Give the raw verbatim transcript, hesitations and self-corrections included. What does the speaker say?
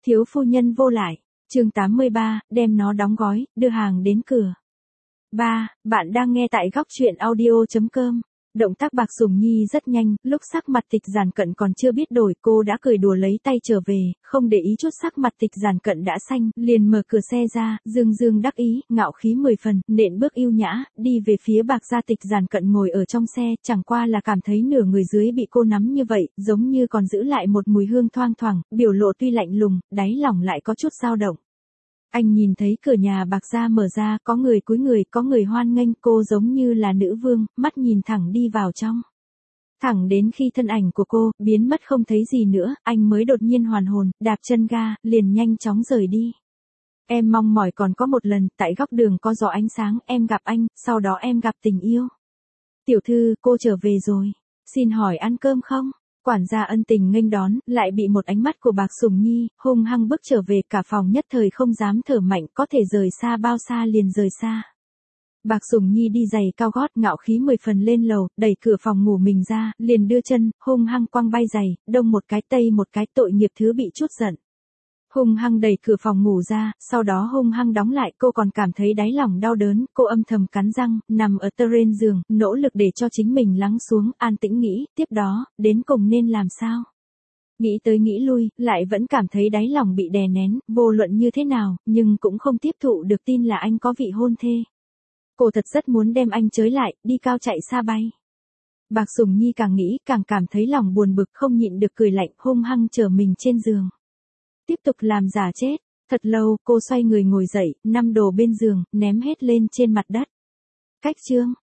Thiếu phu nhân vô lại. Chương tám mươi ba, đem nó đóng gói, đưa hàng đến cửa. ba. Bạn đang nghe tại góc truyện audio chấm com. Động tác Bạc Sùng Nhi rất nhanh, lúc sắc mặt Tịch Giản Cận còn chưa biết đổi, cô đã cười đùa lấy tay trở về, không để ý chút sắc mặt Tịch Giản Cận đã xanh, liền mở cửa xe ra, dương dương đắc ý, ngạo khí mười phần, nện bước yêu nhã, đi về phía Bạc gia. Tịch Giản Cận ngồi ở trong xe, chẳng qua là cảm thấy nửa người dưới bị cô nắm như vậy, giống như còn giữ lại một mùi hương thoang thoảng, biểu lộ tuy lạnh lùng, đáy lòng lại có chút dao động. Anh nhìn thấy cửa nhà Bạc gia mở ra, có người cúi người, có người hoan nghênh, cô giống như là nữ vương, mắt nhìn thẳng đi vào trong. Thẳng đến khi thân ảnh của cô biến mất không thấy gì nữa, anh mới đột nhiên hoàn hồn, đạp chân ga, liền nhanh chóng rời đi. Em mong mỏi còn có một lần, tại góc đường có gió ánh sáng, em gặp anh, sau đó em gặp tình yêu. Tiểu thư, cô trở về rồi. Xin hỏi ăn cơm không? Quản gia ân tình nghênh đón, lại bị một ánh mắt của Bạc Sùng Nhi hung hăng bước trở về, cả phòng nhất thời không dám thở mạnh, có thể rời xa bao xa liền rời xa. Bạc Sùng Nhi đi giày cao gót, ngạo khí mười phần lên lầu, đẩy cửa phòng ngủ mình ra, liền đưa chân, hung hăng quăng bay giày, đông một cái tây một cái, tội nghiệp thứ bị chút giận. Hung hăng đẩy cửa phòng ngủ ra, sau đó hung hăng đóng lại, cô còn cảm thấy đáy lòng đau đớn, cô âm thầm cắn răng, nằm ở terrain giường, nỗ lực để cho chính mình lắng xuống, an tĩnh nghĩ, tiếp đó, đến cùng nên làm sao. Nghĩ tới nghĩ lui, lại vẫn cảm thấy đáy lòng bị đè nén, vô luận như thế nào, nhưng cũng không tiếp thụ được tin là anh có vị hôn thê. Cô thật rất muốn đem anh chới lại, đi cao chạy xa bay. Bạc Sùng Nhi càng nghĩ, càng cảm thấy lòng buồn bực, không nhịn được cười lạnh, hung hăng trở mình trên giường. Tiếp tục làm giả chết. Thật lâu, cô xoay người ngồi dậy, năm đồ bên giường, ném hết lên trên mặt đất. Cách chương.